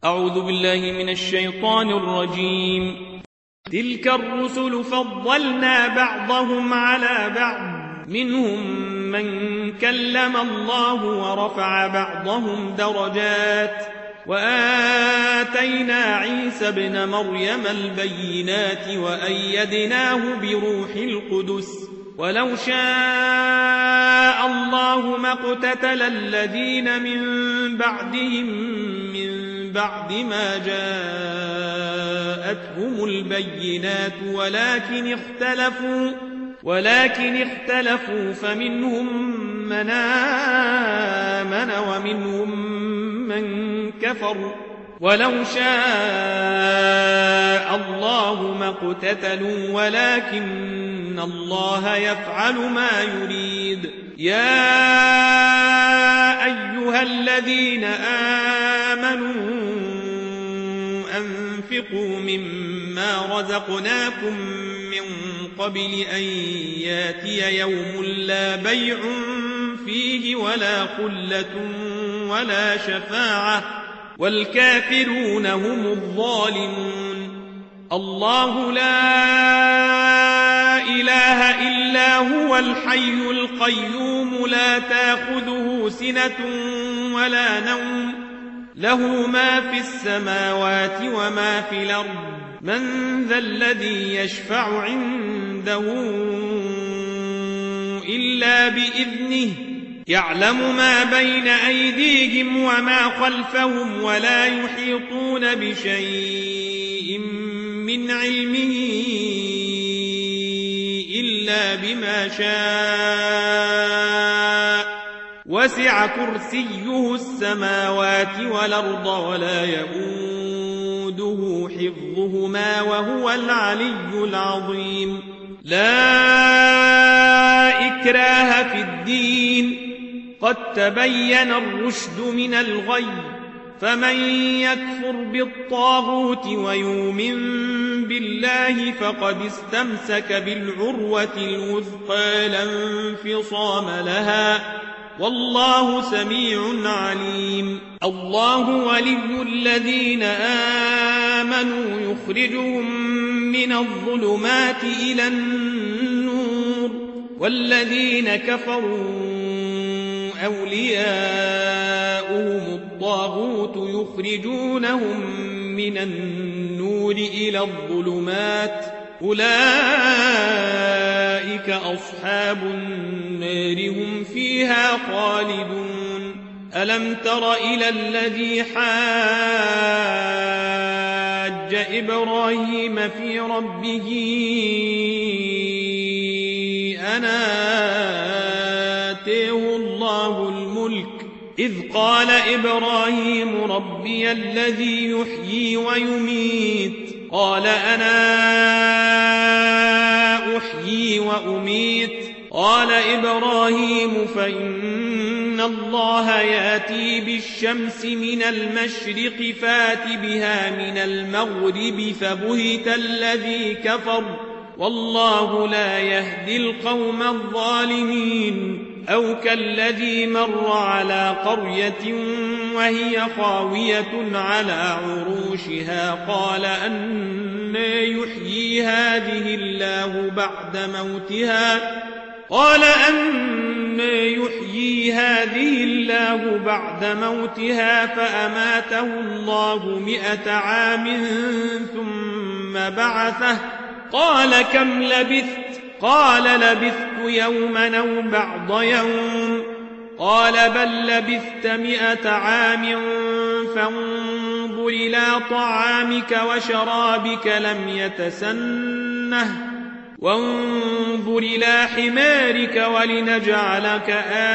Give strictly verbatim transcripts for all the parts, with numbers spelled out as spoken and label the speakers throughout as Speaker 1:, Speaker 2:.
Speaker 1: أعوذ بالله من الشيطان الرجيم. تلك الرسل فضلنا بعضهم على بعض، منهم من كلم الله ورفع بعضهم درجات، وآتينا عيسى ابن مريم البينات وأيدناه بروح القدس، ولو شاء الله ما اقتتل الذين من بعدهم من بعد ما جاءتهم البينات ولكن اختلفوا ولكن اختلفوا فمنهم من آمن ومنهم من كفر، ولو شاء الله ما اقتتلوا ولكن الله يفعل ما يريد. يا أيها الذين آمنوا أنفقوا مما رزقناكم من قبل أن ياتي يوم لا بيع فيه ولا خلة ولا شفاعة والكافرون هم الظالمون. الله لا إله إلا هو الحي القيوم لا تأخذه سنة ولا نوم، له ما في السماوات وما في الأرض. من ذا الذي يشفع عنده إلا بإذنه، يعلم ما بين أيديهم وما خلفهم ولا يحيطون بشيء من علمه إلا بما شاء، وسع كرسيه السماوات والأرض ولا يؤوده حفظهما وهو العلي العظيم. لا إكراه في الدين، قد تبين الرشد من الغي، فمن يكفر بالطاغوت ويؤمن بالله فقد استمسك بالعروة الوثقى لا انفصام لها، والله سميع عليم. الله ولي الذين آمنوا يخرجهم من الظلمات إلى النور، والذين كفروا أولياؤهم الطاغوت يخرجونهم من النور إلى الظلمات، أولئك أصحاب النار هم فيها خالدون. ألم تر إلى الذي حاج إبراهيم في ربه أن آتيه الله الملك، إذ قال إبراهيم ربي الذي يحيي ويميت، قال أنا أحيي وأميت. قال إبراهيم فإن الله يأتي بالشمس من المشرق فات بها من المغرب، فبهت الذي كفر، والله لا يهدي القوم الظالمين. أو كالذي مر على قرية وهي خاوية على عروشها، قال أنى يحيي هذه الله بعد موتها قال أنى يحيي هذه الله بعد موتها فأماته الله مئة عام ثم بعثه، قال كم لبثت؟ قال لبثت يوما أو بعض يوم، قال بل لبثت مئة عام فانظر إلى طعامك وشرابك لم يتسنه، وانظر إلى حمارك ولنجعلك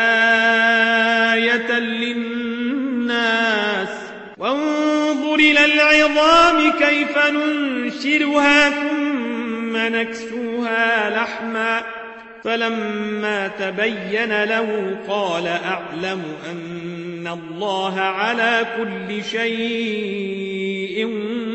Speaker 1: آية للناس، وانظر إلى العظام كيف ننشرها ثم نكسوها لحما، فلما تبين له قال أعلم أن الله على كل شيء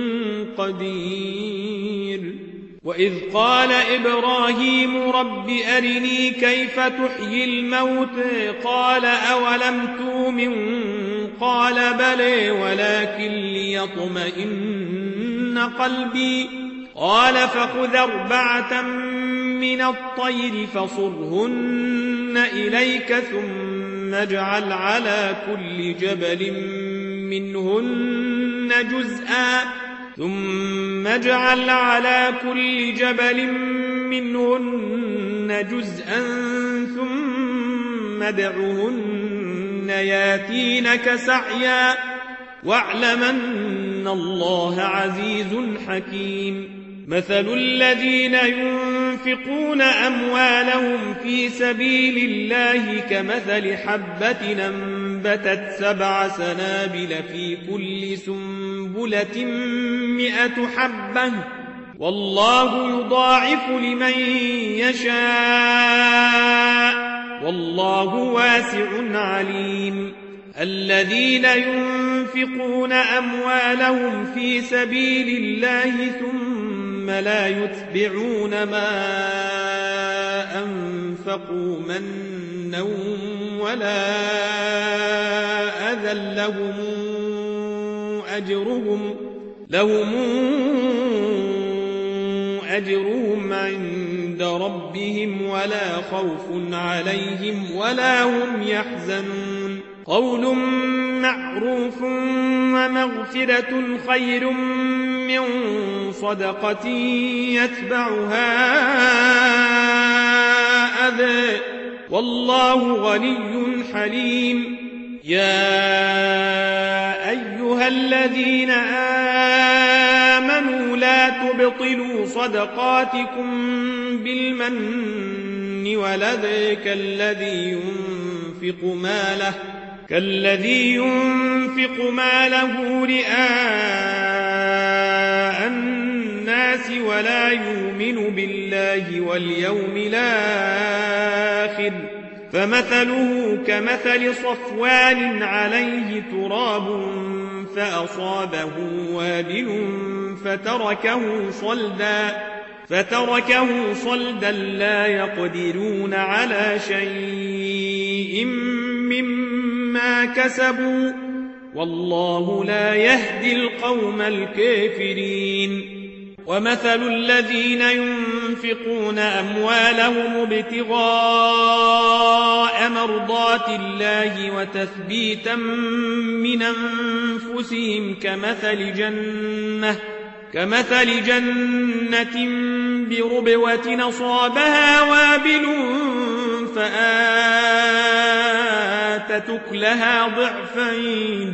Speaker 1: قدير. وإذ قال إبراهيم رب أرني كيف تحيي الموتى، قال أولم تؤمن قال بلى ولكن ليطمئن قلبي قال فخذ أربعة من الطير فصرهن إليك ثم اجعل على كل جبل منهن جزءا ثم اجعل على كل جبل منهن جزءا ثم ادعهن ياتينك سعيا واعلم أن الله عزيز حكيم مثل الذين ينفقون أموالهم في سبيل الله كمثل حبة أنبتت سبع سنابل في كل سنبلة مئة حبة والله يضاعف لمن يشاء والله واسع عليم الذين ينفقون أموالهم في سبيل الله ثم لا يتبعون ما أنفقوا منا ولا أذى لهم أجرهم لهم أجرهم عند ربهم ولا خوف عليهم ولا هم يحزنون قول معروف ومغفرة خير من صدقة يتبعها أذى والله غني حليم يا أيها الذين آمنوا لا تبطلوا صدقاتكم بالمن والأذى كالذي ينفق ماله كالذي ينفق ماله رئاء الناس ولا يؤمن بالله واليوم الآخر فمثله كمثل صفوان عليه تراب فأصابه وابل فتركه صلدا فتركه صلدا لا يقدرون على شيء مما كسبوا والله لا يهدي القوم الكافرين ومثل الذين ينفقون أموالهم ابتغاء مرضات الله وتثبيتا من أنفسهم كمثل جنة كمثل جنة بربوة أصابها وابل فآتت أكلها ضعفين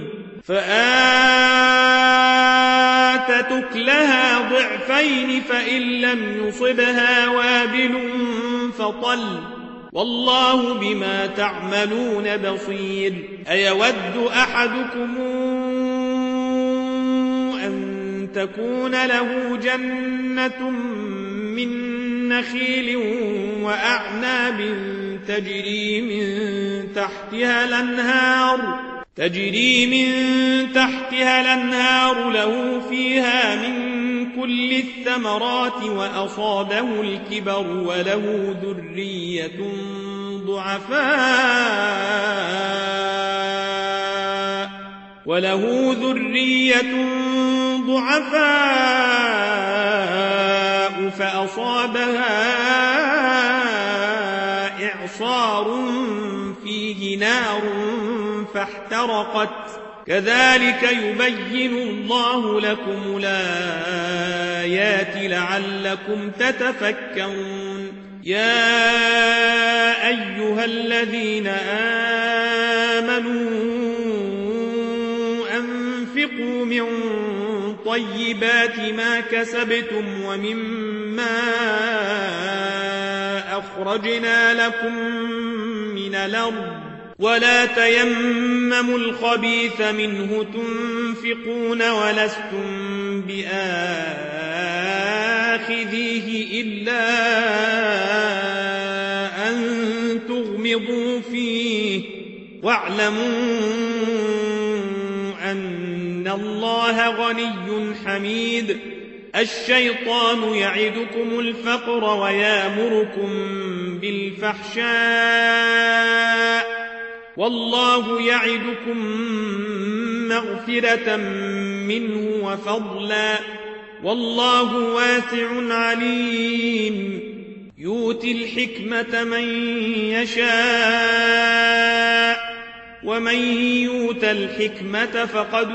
Speaker 1: فآتت أكلها ضعفين فإن لم يصبها وابل فطل والله بما تعملون بصير أيود أحدكم أن تكون له جنة من نخيل وأعناب تجري من تحتها الأنهار تجري من تحتها الأنهار له فيها من كل الثمرات وأصابه الكبر وله ذرية ضعفاء وله ذرية ضعفاء فأصابها إعصار فيه نار فاحترقت كذلك يبين الله لكم الآيات لعلكم تتفكرون يا أيها الذين آمنوا أنفقوا من طيبات ما كسبتم ومما أخرجنا لكم من الأرض ولا تيمموا الخبيث منه تنفقون ولستم بآخذيه إلا أن تغمضوا فيه واعلموا أن الله غني حميد الشيطان يعدكم الفقر ويامركم بالفحشاء والله يعدكم مغفرة منه وفضلا والله واسع عليم يؤتي الحكمة من يشاء ومن يؤت الحكمة فقد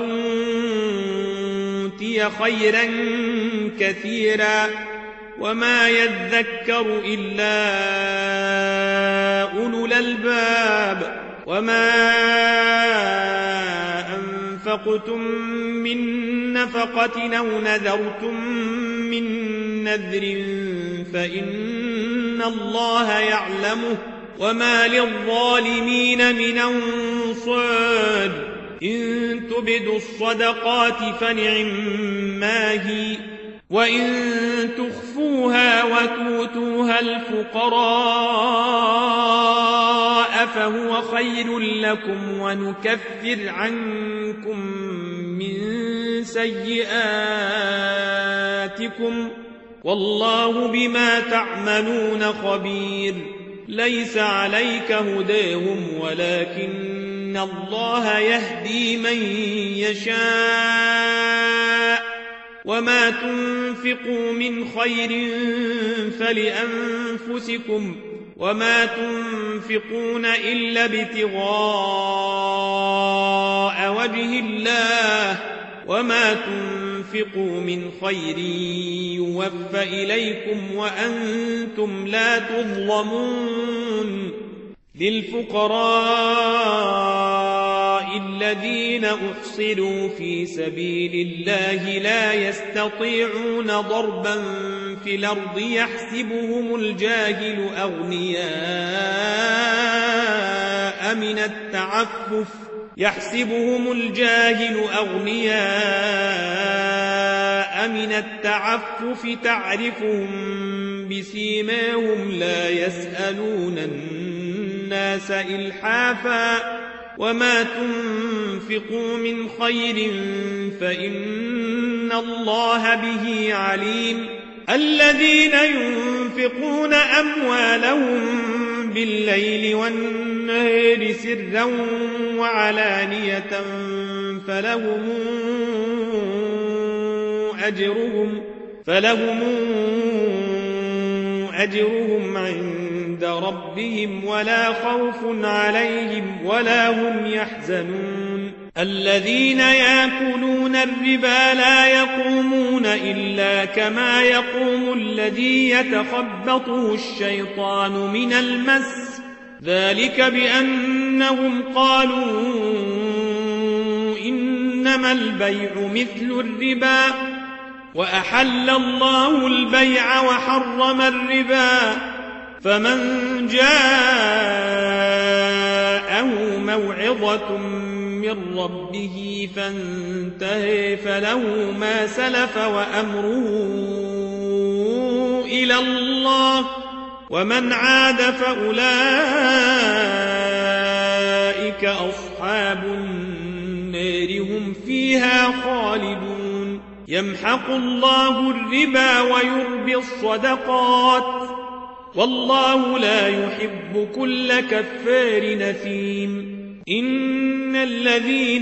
Speaker 1: أوتي خيرا كثيرا وما يذكر إلا أولو الألباب وما أنفقتم من نفقة أو نذرتم من نذر فإن الله يعلمه وما للظالمين من أنصار إن تبدوا الصدقات فنعما هي وإن تخفوها وتؤتوها الفقراء فهو خير لكم ونكفر عنكم من سيئاتكم والله بما تعملون خبير ليس عليك هداهم ولكن الله يهدي من يشاء وما تنفقوا من خير فلأنفسكم وما تنفقون إلا ابتغاء وجه الله وما تنفقوا من خير يوفى إليكم وأنتم لا تظلمون للفقراء الذين أحصروا في سبيل الله لا يستطيعون ضربا في الأرض يحسبهم الجاهل أغنياء من التعفف يحسبهم الجاهل أغنياء من التعفف تعرفهم بسيماهم لا يسألون الناس إلحافا وما تنفقوا من خير فإن الله به عليم الذين ينفقون أموالهم بالليل والنهار سرا وعلانية فلهم أجرهم فلهم أجرهم عند ربهم ولا خوف عليهم ولا هم يحزنون الذين يأكلون الربا لا يقومون إلا كما يقوم الذي يتخبطه الشيطان من المس ذلك بأنهم قالوا إنما البيع مثل الربا وأحل الله البيع وحرم الربا فمن جاءه موعظة من ربه فانتهى فله ما سلف وأمره إلى الله ومن عاد فأولئك أصحاب النار هم فيها خالدون يمحق الله الربا ويربي الصدقات والله لا يحب كل كفار نثيم إن الذين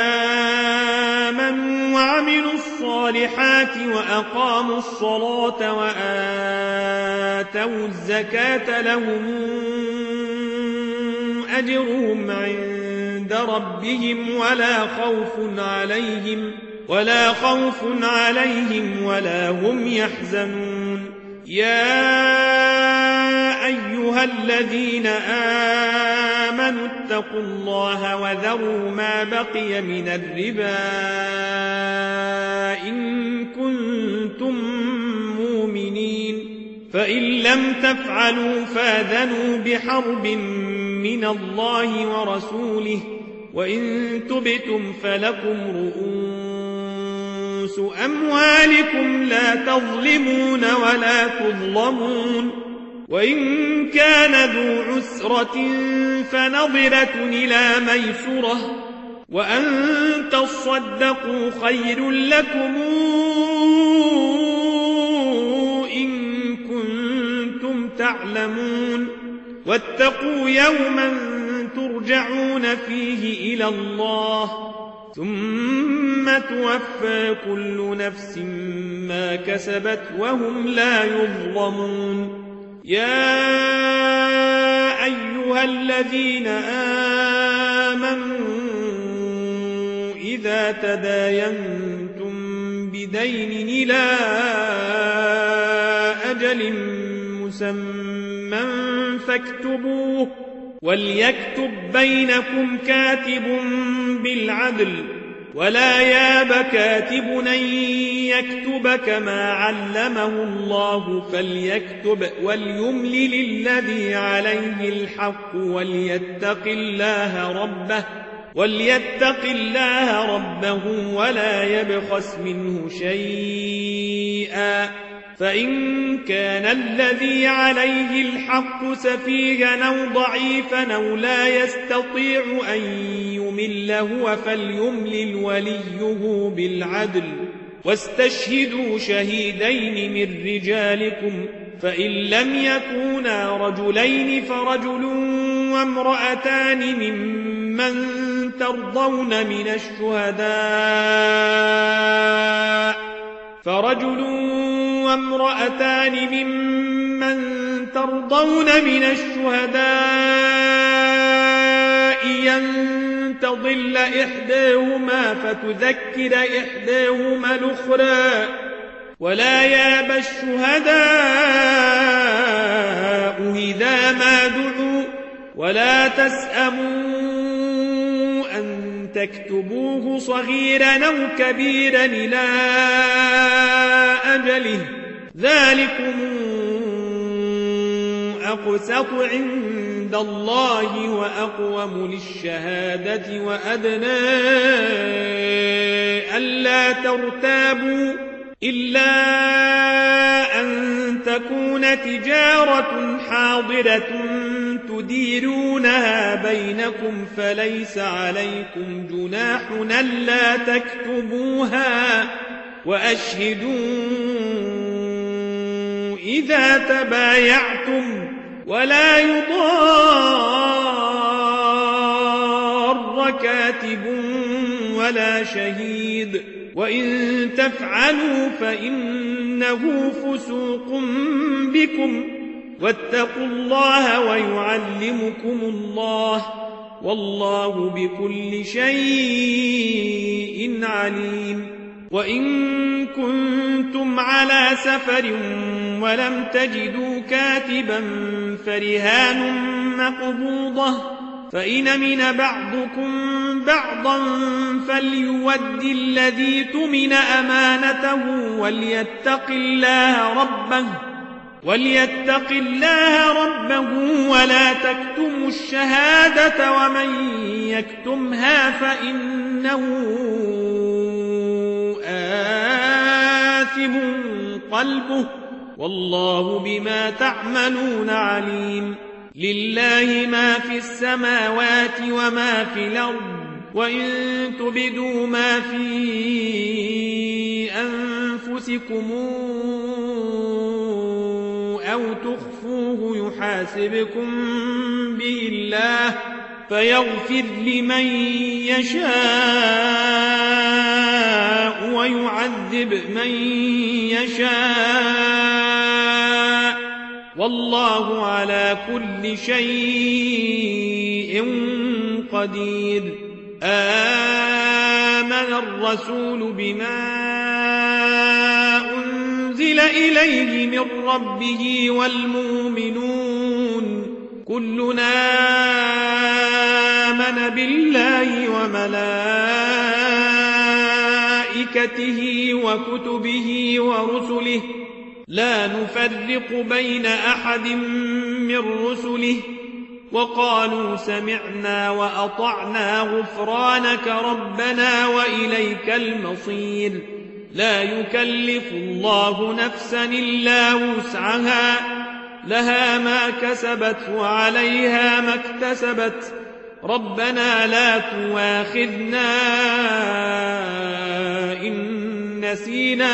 Speaker 1: آمنوا وعملوا الصالحات وأقاموا الصلاة وآتوا الزكاة لهم أجرهم عند ربهم ولا خوف عليهم ولا خوف عليهم ولا هم يحزنون يا أيها الذين آمنوا اتقوا الله وذروا ما بقي من الربا إن كنتم مؤمنين فإن لم تفعلوا فاذنوا بحرب من الله ورسوله وإن تبتم فلكم رؤوس أموالكم لا تظلمون ولا تظلمون وإن كان ذو عسرة فنظرة إلى ميسرة وأن تصدقوا خير لكم إن كنتم تعلمون واتقوا يوما ترجعون فيه إلى الله ثم توفى كل نفس ما كسبت وهم لا يظلمون. يا أيها الذين آمنوا إذا تداينتم بدين إلى أجل مسمى فاكتبوه وليكتب بينكم كاتب بالعدل ولا ياب كاتب أن يكتب كما علمه الله فليكتب وليملل الذي عليه الحق وليتق الله ربه وليتق الله ربه ولا يبخس منه شيئا فإن كان الذي عليه الحق سفيها أو ضعيفا أو لا يستطيع أن يمل هو فليملل وليه بالعدل واستشهدوا شهيدين من رجالكم فإن لم يكونا رجلين فرجل وامرأتان ممن ترضون من الشهداء فرجل وامرأتان ممن ترضون من الشهداء أن تضل إحداهما فتذكر إحداهما الأخرى ولا ياب الشهداء إذا ما دعوا ولا تسأموا أن تكتبوه صغيرا أو كبيرا إلى أجله ذلكم أقسط عند الله وأقوم للشهادة وأدنى ألا ترتابوا إلا أن تكون تجارة حاضرة تديرونها بينكم فليس عليكم جناح ألا تكتبوها وأشهدوا إذا تبايعتم ولا يضار كاتب ولا شهيد وإن تفعلوا فإنه فسوق بكم واتقوا الله ويعلمكم الله والله بكل شيء عليم. وإن كنتم على سفر ولم تجدوا كاتبا فرهان مقبوضة فإن من بعضكم بعضا فليود الذي تمن أمانته وليتق الله ربه وليتق الله ربه ولا تكتموا الشهادة ومن يكتمها فإنه آثم قلبه والله بما تعملون عليم. لله ما في السماوات وما في الأرض وإن تبدوا ما في أنفسكم أو تخفوه يحاسبكم به الله فيغفر لمن يشاء ويعذب من يشاء والله على كل شيء قدير. آمن الرسول بما أنزل إليه من ربه والمؤمنون كلنا آمن بالله وملائكته وكتبه ورسله لا نفرق بين أحد من رسله وقالوا سمعنا وأطعنا غفرانك ربنا وإليك المصير. لا يكلف الله نفسا إلا وسعها لها ما كسبت وعليها ما اكتسبت ربنا لا تواخذنا إن نسينا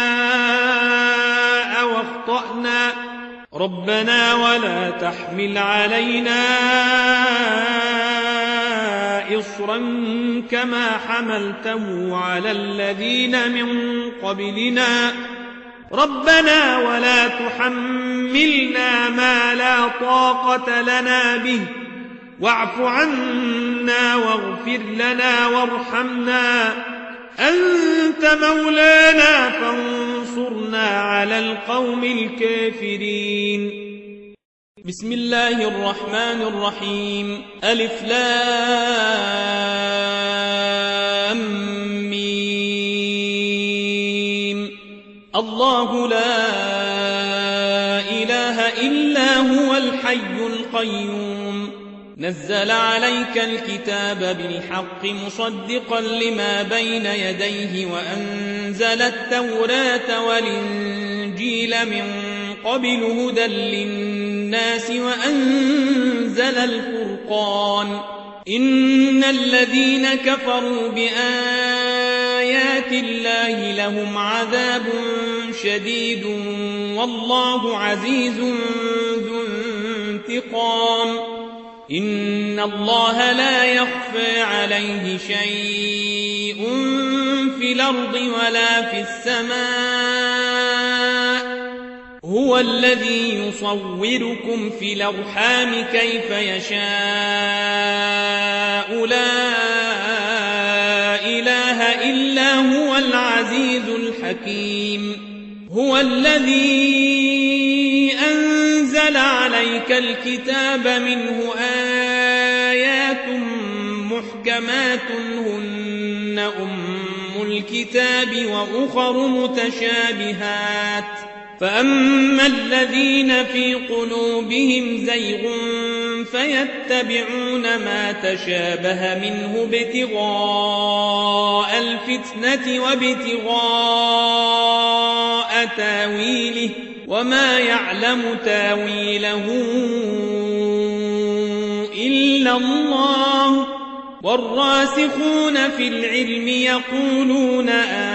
Speaker 1: أو أخطأنا ربنا ولا تحمل علينا إصرا كما حملته على الذين من قبلنا ربنا ولا تحملنا ما لا طاقة لنا به واعف عنا واغفر لنا وارحمنا أنت مولانا فانصرنا على القوم الكافرين. بسم الله الرحمن الرحيم. ألف لام ميم. الله لا إله إلا هو الحي القيوم نزل عليك الكتاب بالحق مصدقا لما بين يديه وأنزل التوراة والإنجيل من قبل هدى للناس وأنزل الفرقان إن الذين كفروا بآيات الله لهم عذاب شديد والله عزيز ذو انتقام. إن الله لا يخفى عليه شيء في الأرض ولا في السماء هو الذي يصوركم في الأرحام كيف يشاء لا إله إلا هو العزيز الحكيم. هو الذي أنزل عليك الكتاب منه آيات محكمات هن أم الكتاب وأخر متشابهات فأما الذين في قلوبهم زيغ فيتبعون ما تشابه منه ابتغاء الفتنة وابتغاء تاويله وما يعلم تاويله إلا الله والراسخون في العلم يقولون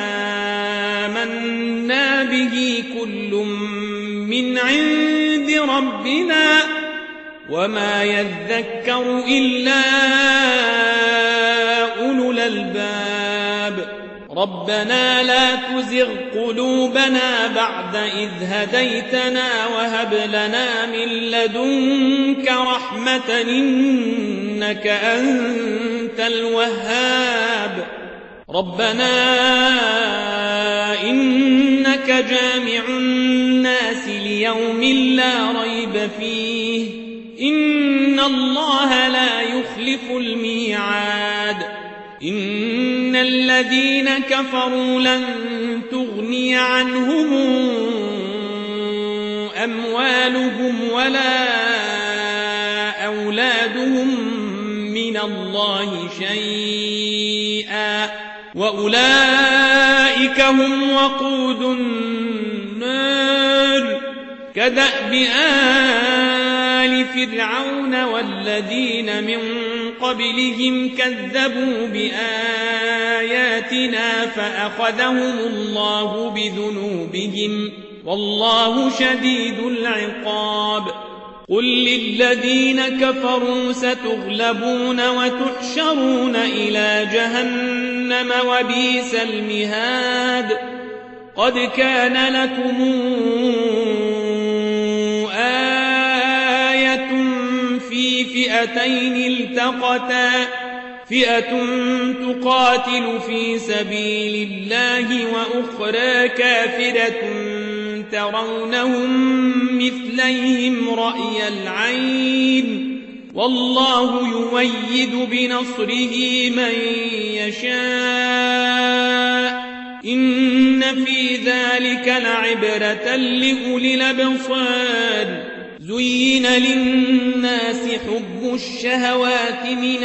Speaker 1: آمنا به كل من عند ربنا وما يذكر إلا أولو الألباب. ربنا لا تزغ قلوبنا بعد إذ هديتنا وهب لنا من لدنك رحمة إنك أنت الوهاب. ربنا إنك جامع الناس ليوم لا ريب فيه إن الله لا يخلف الميعاد. إن الذين كفروا لن تغني عنهم أموالهم ولا أولادهم من الله شيئا وأولئك هم وقود النار كدأب آل فرعون والذين من قبلهم كذبوا بآياتنا فأخذهم الله بذنوبهم والله شديد العقاب. قل للذين كفروا ستغلبون وتحشرون إلى جهنم وبئس المهاد. قد كان لكم آية في فئتين التقتا فئة تقاتل في سبيل الله وأخرى كافرة ترونهم مثليهم رأي العين والله يؤيد بنصره من يشاء إن في ذلك لعبرة لأولي الأبصار. زين للناس حب الشهوات من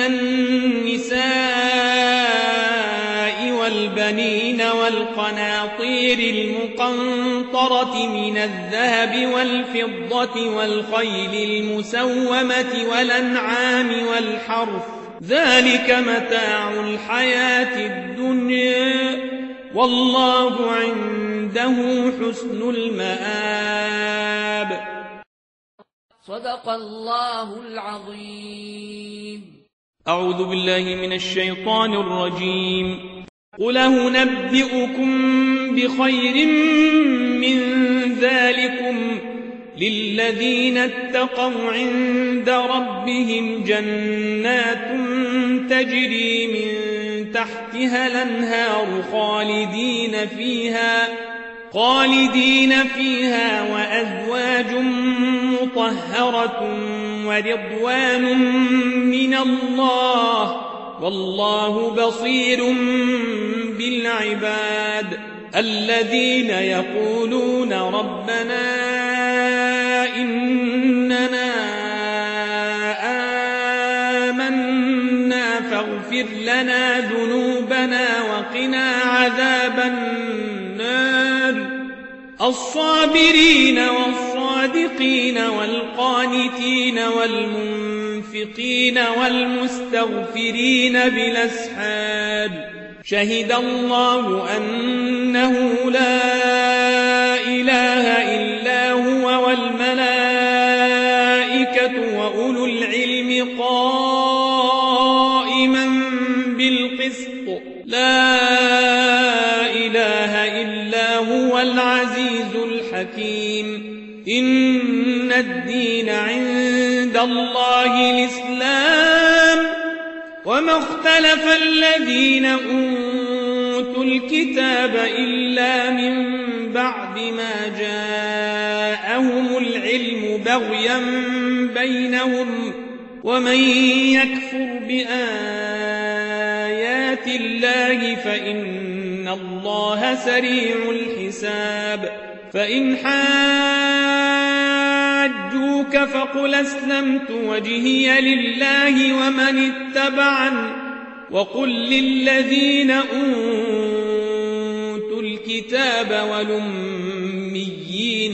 Speaker 1: النساء والبنين والقناطير المقنطرة من الذهب والفضة والخيل المسومة والأنعام والحرث ذلك متاع الحياة الدنيا والله عنده حسن المآب.
Speaker 2: صدق الله العظيم.
Speaker 1: أعوذ بالله من الشيطان الرجيم. قل أنبئكم بخير من ذلكم للذين اتقوا عند ربهم جنات تجري من تحتها الأنهار خالدين فيها خالدين فيها وأزواج مطهرة ورضوان من الله والله بصير بالعباد. الذين يقولون ربنا إننا آمنا فاغفر لنا ذنوبنا وقنا عذاب النار. الصابرين والصادقين والقانتين والمنفقين والمستغفرين بالأسحار. شهد الله أنه لا إله إلا هو والملائكة وأولو العلم قائما بالقسط. لا إله إلا هو العزيز الحكيم. إن الدين عند الله الإسلام وما اختلف الذين أوتوا الكتاب إلا من بعد ما جاءهم العلم بغيا بينهم ومن يكفر بآيات الله فإن الله سريع الحساب. فإن حاجوك فقل أسلمت وجهي لله ومن اتبعن وقل للذين أوتوا الكتاب والأميين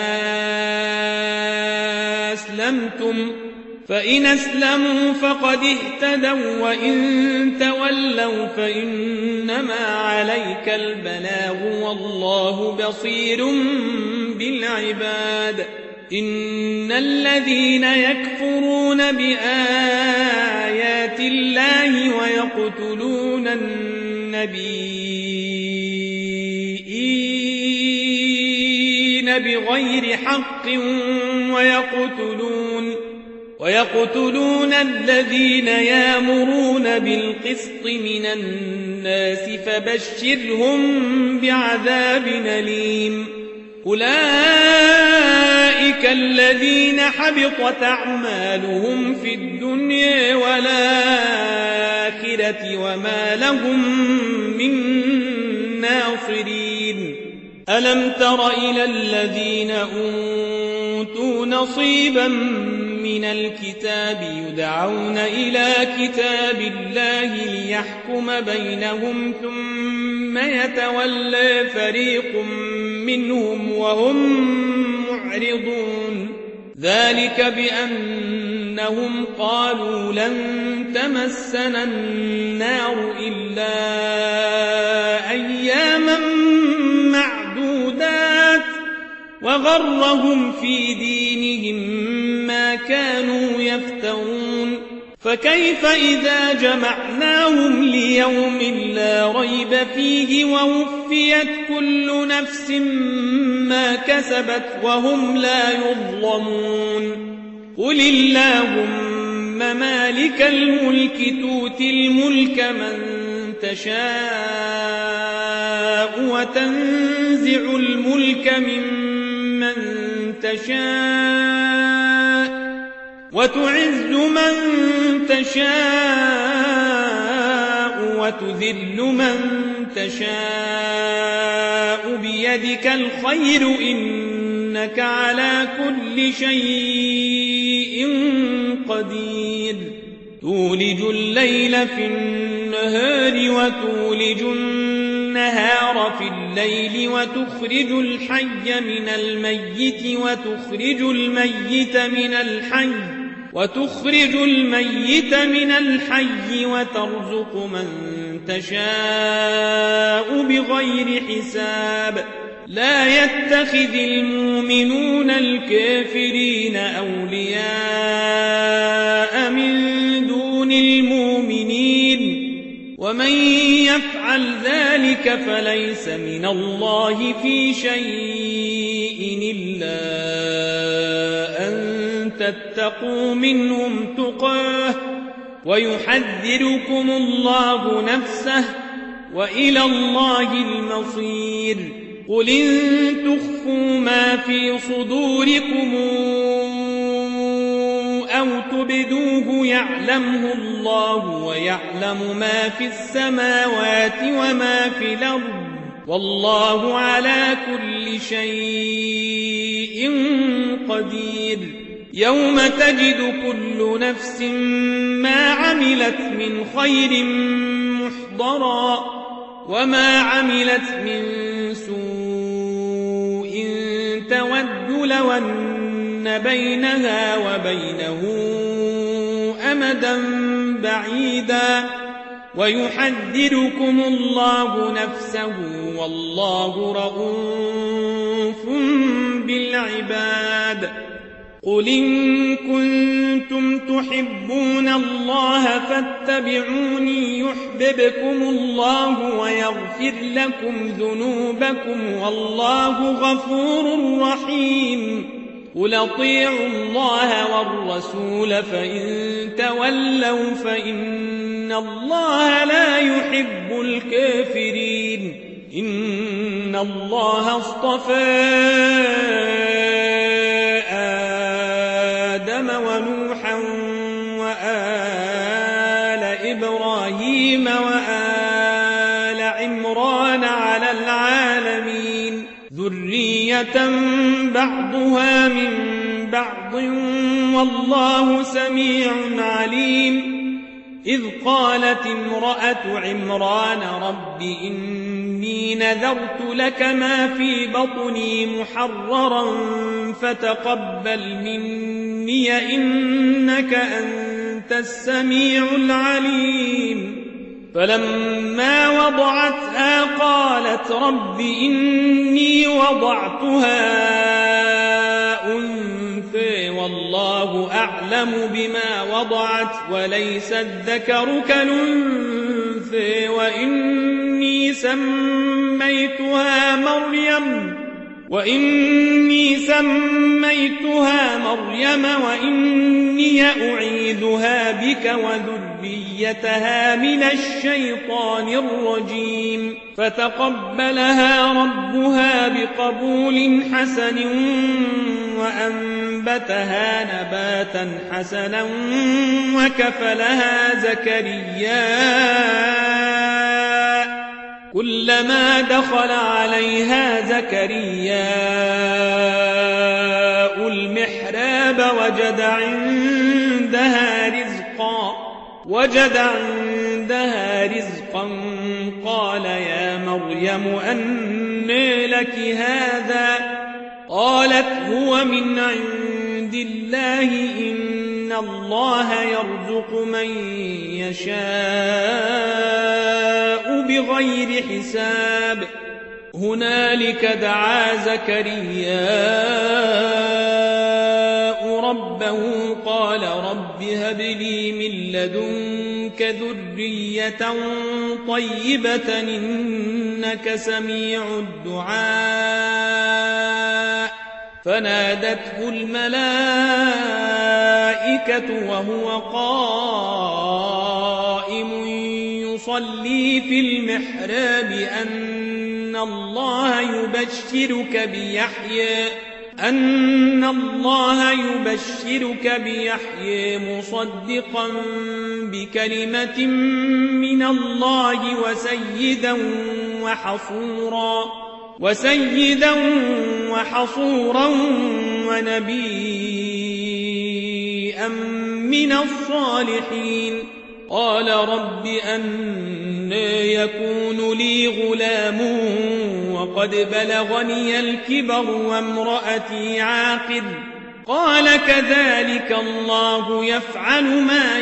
Speaker 1: أسلمتم فإن أسلموا فقد اهتدوا وإن تولوا فإنما عليك البلاغ والله بصير بالعباد. إن الذين يكفرون بآيات الله ويقتلون النبيين بغير حق ويقتلون ويقتلون الذين يأمرون بالقسط من الناس فبشرهم بعذاب أليم. أولئك الذين حبطت أعمالهم في الدنيا والآخرة وما لهم من ناصرين. ألم تر إلى الذين أوتوا نصيبا من الكتاب يدعون إلى كتاب الله ليحكم بينهم ثم يتولى فريق منهم وهم معرضون. ذلك بأنهم قالوا لن تمسنا النار إلا أياما معدودات وغرهم في دينهم ما كانوا يفترون. فكيف إذا جمعناهم ليوم لا ريب فيه ووفيت كل نفس ما كسبت وهم لا يظلمون. قل اللهم مالك الملك تؤتي الملك من تشاء وتنزع الملك ممن تشاء وتعز من تشاء وتذل من تشاء بيدك الخير إنك على كل شيء قدير. تولج الليل في النهار وتولج النهار في الليل وتخرج الحي من الميت وتخرج الميت من الحي وتخرج الميت من الحي وترزق من تشاء بغير حساب. لا يتخذ المؤمنون الكافرين أولياء من دون المؤمنين ومن يفعل ذلك فليس من الله في شيء إلا أن تتقوا منهم تقاه ويحذركم الله نفسه وإلى الله المصير قل إن تخفوا ما في صدوركم أو تبدوه يعلمه الله ويعلم ما في السماوات وما في الأرض والله على كل شيء قدير يوم تجد كل نفس ما عملت من خير محضرا وما عملت من سوء تود لو أن بينها وبينه أمدا بعيدا ويحذركم الله نفسه والله رءوف بالعباد قل إن كنتم تحبون الله فاتبعوني يحببكم الله ويغفر لكم ذنوبكم والله غفور رحيم قل اطيعوا الله والرسول فإن تولوا فإن الله لا يحب الكافرين إن الله اصطفى آدم ونوحا وآل إبراهيم وآل عمران على العالمين ذرية بعضها من بعض والله سميع عليم إذ قالت امرأة عمران رب إني نذرت لك ما في بطني محررا فتقبل مني إنك أنت السميع العليم فلما وضعتها قالت رب إني وضعتها أنثى والله أعلم بما وضعت وليس الذكر كالأنثى وإني سميتها مريم وإني سميتها مريم وإني أعيذها بك وذريتها من الشيطان الرجيم فتقبلها ربها بقبول حسن وأنبتها نباتا حسنا وكفلها زكريا كلما دخل عليها زكرياء المحراب وجد عندها رزقا وجد عندها رزقا قال يا مريم أنى لك هذا قالت هو من عند الله إن الله يرزق من يشاء بغير حساب هنالك دعا زكرياء ربه قال رب هب لي من لدنك ذرية طيبة إنك سميع الدعاء فنادته الملائكة وهو قائم يصلي في المحراب أن الله يبشرك بيحيى أن الله يبشرك بيحيى مصدقا بكلمة من الله وسيدا وحصورا وسيدا وحصورا ونبيا من الصالحين قال رب أنى يكون لي غلام وقد بلغني الكبر وامرأتي عاقر قال كذلك الله يفعل ما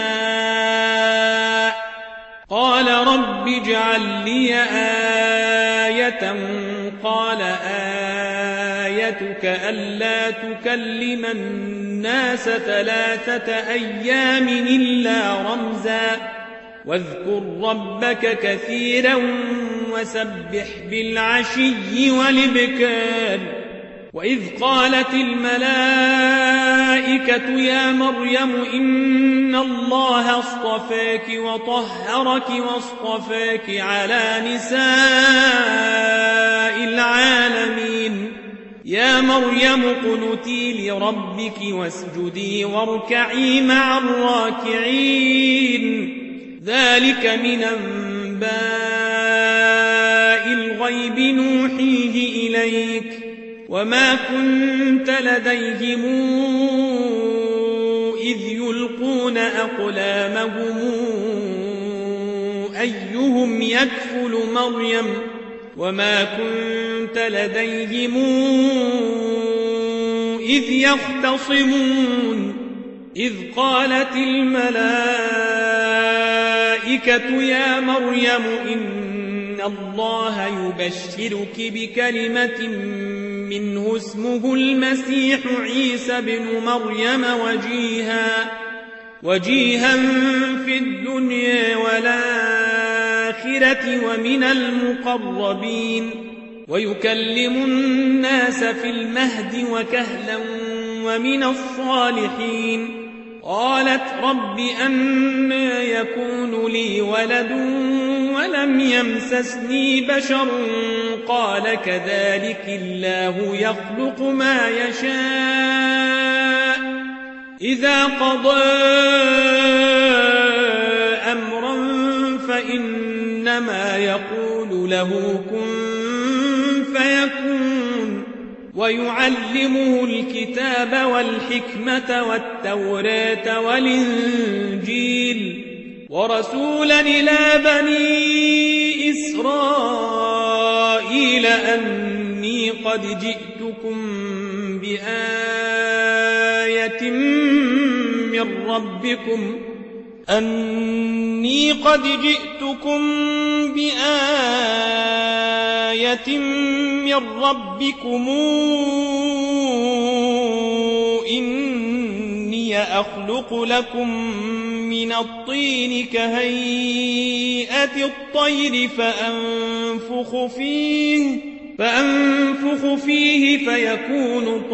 Speaker 1: يشاء قال رب اجعل لي آية قال آيتك ألا تكلم الناس ثلاثة أيام إلا رمزا واذكر ربك كثيرا وسبح بالعشي والإبكار. وإذ قالت الملائكة يا مريم إن الله اصطفاك وطهرك واصطفاك على نساء العالمين. يا مريم اقنتي لربك واسجدي واركعي مع الراكعين. ذلك من أنباء الغيب نوحيه إليك وما كنت لديهم إذ يلقون أقلامهم أيهم يكفل مريم وما كنت لديهم إذ يختصمون. إذ قالت الملائكة يا مريم إن الله يبشرك بكلمة منه اسمه المسيح عيسى بن مريم وجيها وجيها في الدنيا والآخرة ومن المقربين ويكلم الناس في المهد وكهلا ومن الصالحين. قالت رب أنى يكون لي ولد ولم يمسسني بشر قال كذلك الله يخلق ما يشاء إذا قضى أمرا فإنما يقول له كن فيكون. ويعلمه الكتاب والحكمة والتوراة والإنجيل ورسولا إلى بني إسرائيل أني قد جئتكم بآية من ربكم أني قد جئتكم بآية من ربكم إني أخلق لكم من الطين كهيئة الطير فأنفخ فيه فأنفخ فيه فيكون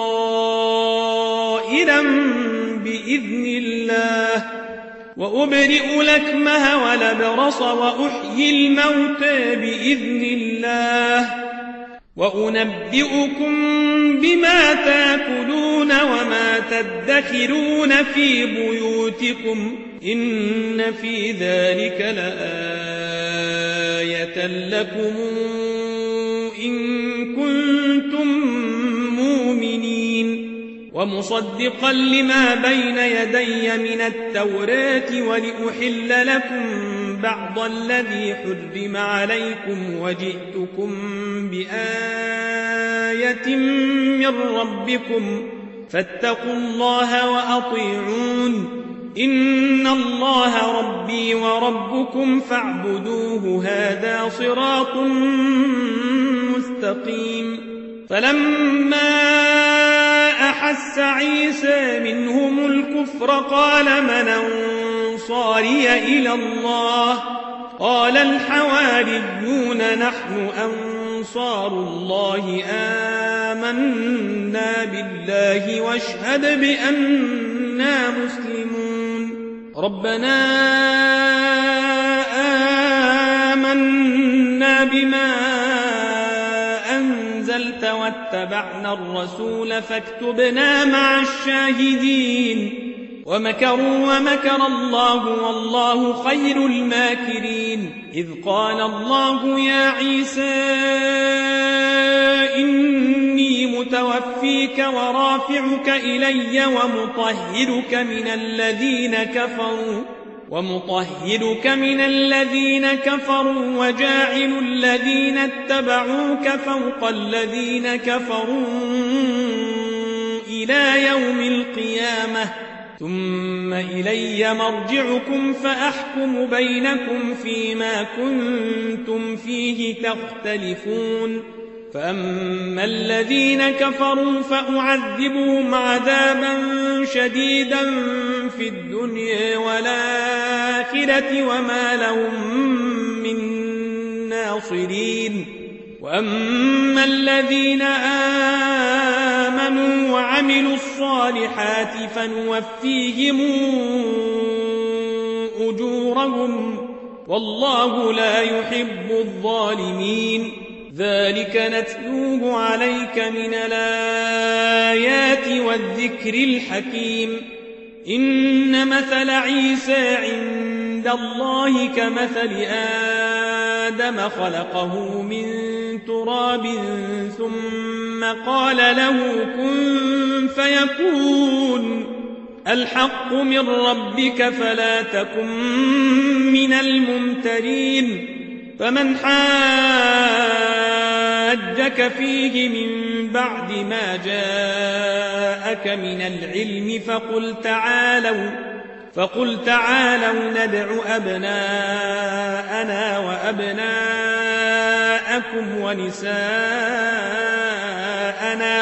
Speaker 1: طائرا بإذن الله وأبرئ الأكمه والأبرص وأحيي الموتى بإذن الله وأنبئكم بما تأكلون وما تدخرون في بيوتكم إن في ذلك لآية لكم إن كنتم مؤمنين. ومصدقا لما بين يدي من التوراة ولأحل لكم بعض الذي حرم عليكم وجئتكم بآية من ربكم فاتقوا الله وأطيعون إن الله ربي وربكم فاعبدوه هذا صراط مستقيم. فلما أحس عيسى منهم الكفر قال من أنصاري إلى الله قال الحواريون نحن أنصار الله آمنا بالله واشهد بأننا مسلمون. ربنا آمنا بما أنزلت واتبعنا الرسول فاكتبنا مع الشاهدين. ومكروا ومكر الله والله خير الماكرين. إذ قال الله يا عيسى إني متوفيك ورافعك إلي ومطهرك من الذين كفروا ومطهرك من الذين كفروا وجاعل الذين اتبعوك فوق الذين كفروا إلى يوم القيامة ثم إلي مرجعكم فأحكم بينكم فيما كنتم فيه تختلفون. فأما الذين كفروا فأعذبهم عذابا شديدا في الدنيا والآخرة وما لهم من ناصرين وأما الذين آمنوا وعملوا الصالحات فنوفيهم أجورهم والله لا يحب الظالمين ذلك نتلوه عليك من الآيات والذكر الحكيم إن مثل عيسى عند الله كمثل آدم خلقه من تراب ثم قال له كن فيكون الحق من ربك فلا تكن من الممترين فمن حاجك فيه من بعد ما جاءك من العلم فقل تعالوا فقل تعالوا ندع أبناءنا وأبناءكم ونساءنا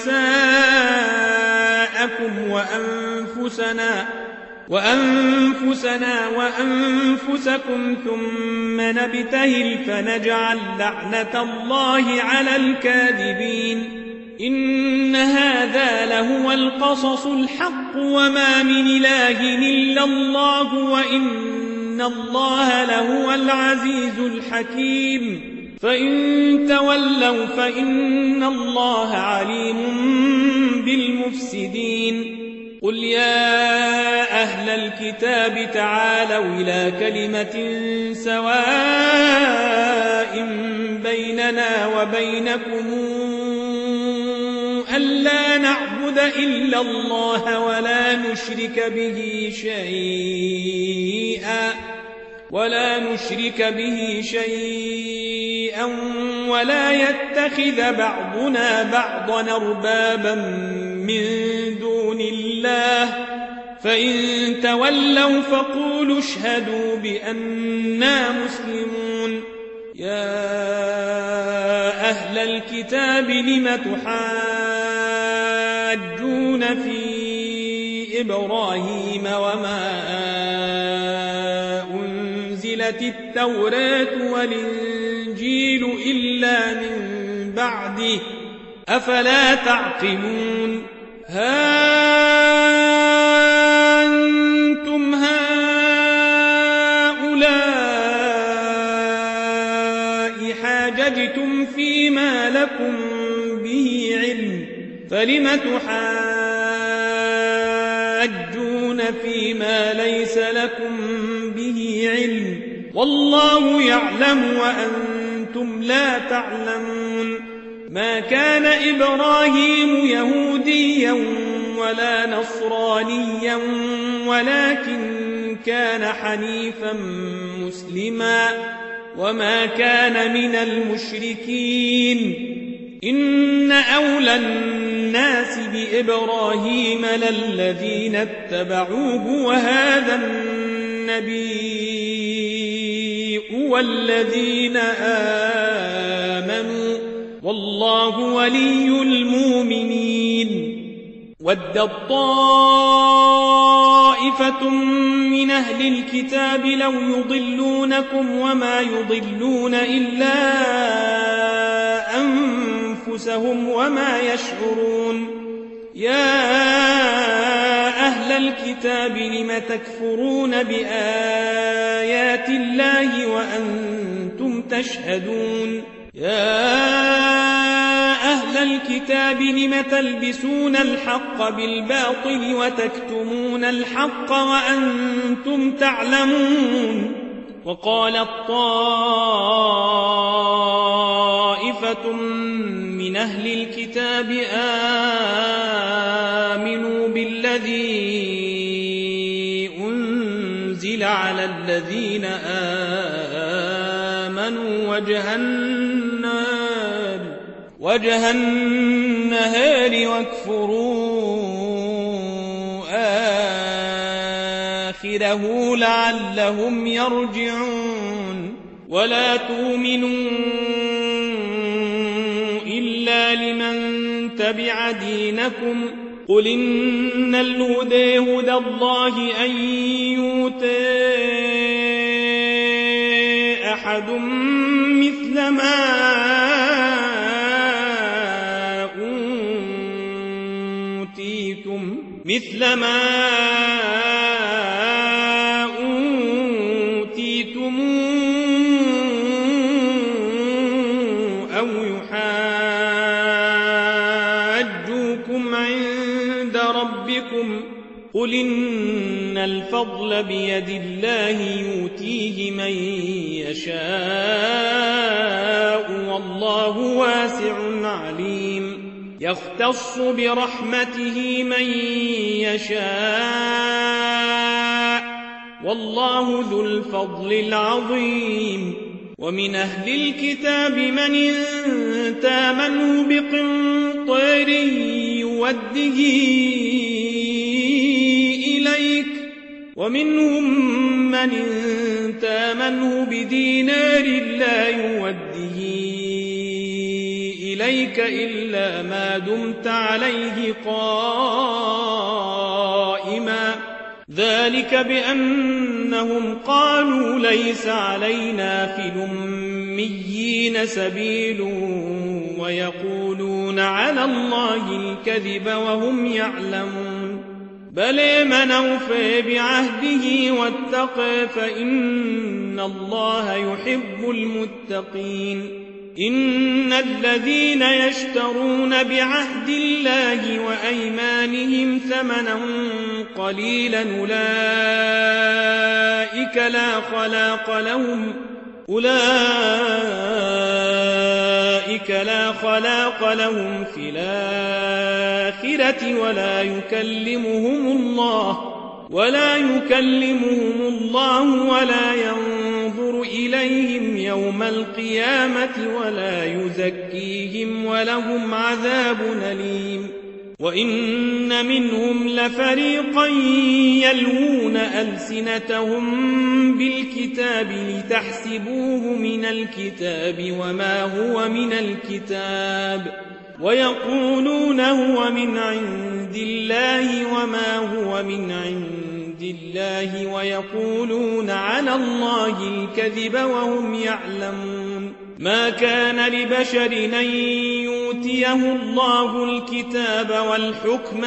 Speaker 1: ونساءكم وأنفسنا وأنفسنا وأنفسكم ثم نبتهل فنجعل لعنة الله على الكاذبين إن هذا لهو القصص الحق وما من إله إلا الله وإن الله لهو العزيز الحكيم فإن تولوا فإن الله عليم بالمفسدين قل يا أهل الكتاب تعالوا إلى كلمة سواء بيننا وبينكم ألا نعبد إلا الله ولا نشرك به شيئا ولا نشرك به شيئا ولا يتخذ بعضنا بعضا أربابا من دون الله فإن تولوا فقولوا اشهدوا بأننا مسلمون يا أهل الكتاب لم تحاجون في إبراهيم وما أنزلت التوراة والإنجيل إلا من بعده أفلا تعقلون ها أنتم هؤلاء حاججتم فيما لكم به علم فلم تحاجون فيما ليس لكم به علم والله يعلم وأنتم لا تعلمون ما كان إبراهيم يهوديا ولا نصرانيا ولكن كان حنيفا مسلما وما كان من المشركين إن أولى الناس بإبراهيم للذين اتبعوه وهذا النبي والذين آمنوا والله ولي المؤمنين ودت طائفة من أهل الكتاب لو يضلونكم وما يضلون إلا أنفسهم وما يشعرون يا أهل الكتاب لم تكفرون بآيات الله وأنتم تشهدون يا أهل الكتاب لم تلبسون الحق بالباطل وتكتمون الحق وأنتم تعلمون وقالت طائفة من أهل الكتاب آمنوا بالذي أنزل على الذين آمنوا وجه النار وجه النهار واكفروا آخره لعلهم يرجعون ولا تؤمنوا إلا لمن تبع دينكم قل إن الهدى هدى الله أن يؤتى أحد مثل ما أوتيتم مثل ما أوتيتم أو يحاجوكم عند ربكم قل إن الفضل بيد الله يؤتيه من يشاء والله واسع عليم يختص برحمته من يشاء والله ذو الفضل العظيم ومن أهل الكتاب من إن تامنه بقنطار يوده إليك ومنهم من إن تامنه بدينار لا يوده إليك إلا ما دمت عليه قائما ذلك بأنهم قالوا ليس علينا في الأميين سبيل ويقولون على الله الكذب وهم يعلمون بل من أوفى بعهده واتقى فإن الله يحب المتقين إن الذين يشترون بعهد الله وأيمانهم ثمنا قليلا أولئك لا خلاق لهم أولئك لا خلاق لهم في الآخرة ولا يكلمهم الله ولا يكلمهم الله ولا ينظر إليهم يوم القيامة ولا يزكيهم ولهم عذاب أليم وإن منهم لفريقا يلوون ألسنتهم بالكتاب لتحسبوه من الكتاب وما هو من الكتاب ويقولون هو من عند الله وما هو من عند الله ويقولون على الله الكذب وهم يعلمون ما كان لبشر أن يؤتيه الله الكتاب والحكم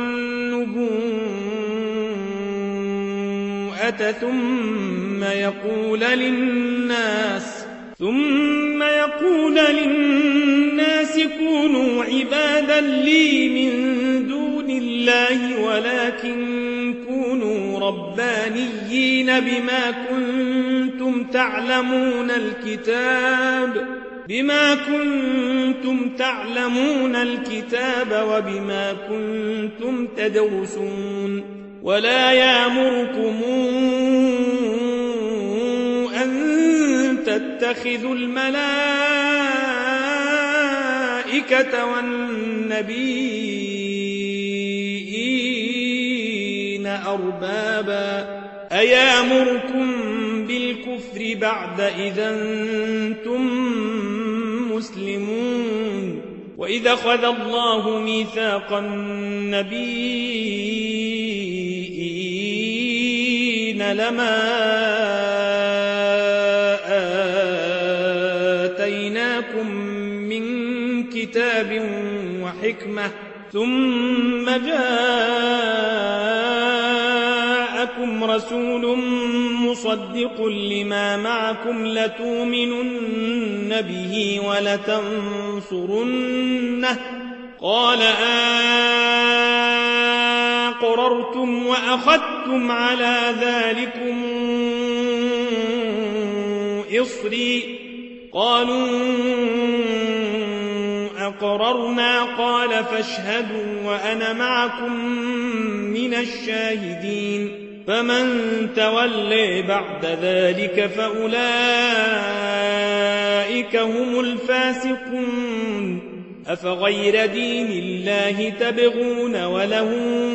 Speaker 1: والنبوءة ثم يقول للناس ثم يقول للناس كونوا عبادا لي من دون الله ولكن كونوا ربانيين بما كنتم تعلمون الكتاب بما كنتم تعلمون الكتاب وبما كنتم تدرسون ولا يأمركم أن تتخذوا الملائكة والنبيين أربابا أيامركم بالكفر بعد إذا أنتم مسلمون وإذا أخذ الله ميثاق النبيين لما آتيناكم من كتاب وحكمة ثم جاءكم رسول مصدق لما معكم لتؤمنن به ولتنصرنه قال أقررتم وأخذتم على ذلكم إصري قالوا أقررنا قال فاشهدوا وأنا معكم من الشاهدين فمن تولي بعد ذلك فأولئك هم الفاسقون أفغير دين الله تبغون وله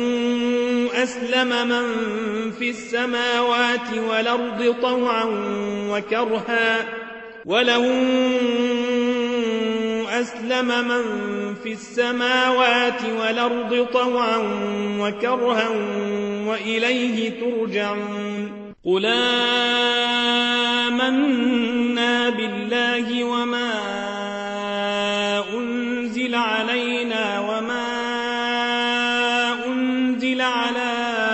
Speaker 1: أسلم من في السماوات والأرض طوعا وكرها وله أسلم من في السماوات والأرض طوعا وكرها وإليه ترجعون قل آمنا بالله وما أنزل علينا وما أنزل على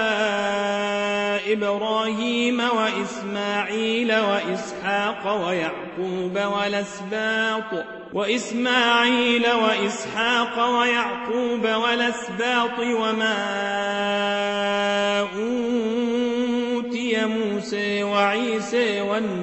Speaker 1: إبراهيم وإسماعيل وإسحاق ويعقوب والأسباط وإسماعيل وإسحاق ويعقوب والأسباط وما أوتي موسى وعيسى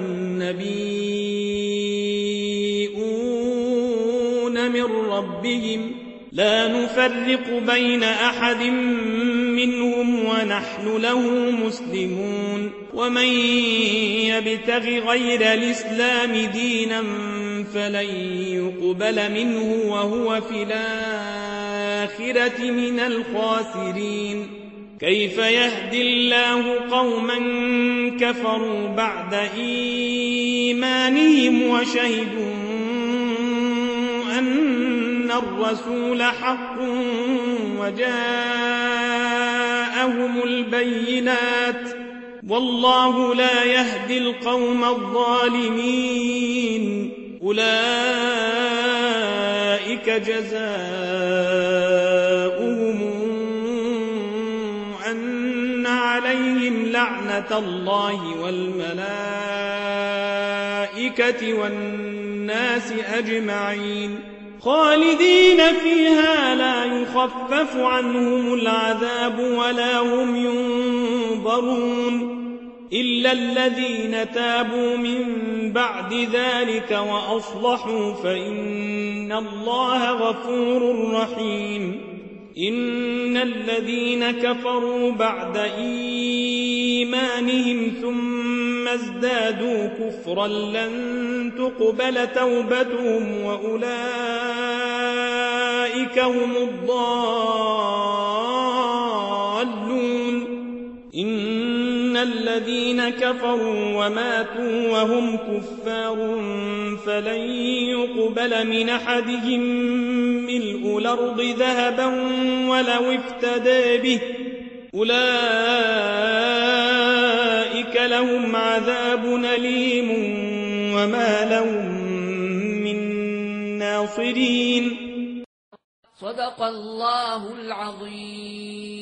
Speaker 1: والنبيون من ربهم لا نفرق بين أحد منهم ونحن له مسلمون ومن يبتغ غير الإسلام دينا فلن يقبل منه وهو في الآخرة من الخاسرين كيف يهدي الله قوما كفروا بعد إيمانهم وشهدوا أن الرسول حق وجاءهم البينات والله لا يهدي القوم الظالمين أولئك جزاؤهم أن عليهم لعنة الله والملائكة والناس أجمعين خالدين فيها لا يخفف عنهم العذاب ولا هم ينظرون إلا الذين تابوا من بعد ذلك وأصلحوا فإن الله غفور رحيم إن الذين كفروا بعد إيمانهم ثم ازدادوا كفرا لن تقبل توبتهم وأولئك هم الضالون إن الذين كفروا وماتوا وهم كفار فلن يقبل من أحدهم ملء الأرض ذهبا ولو افتدى به أولئك لهم عذاب أليم وما لهم من ناصرين
Speaker 2: صدق الله العظيم.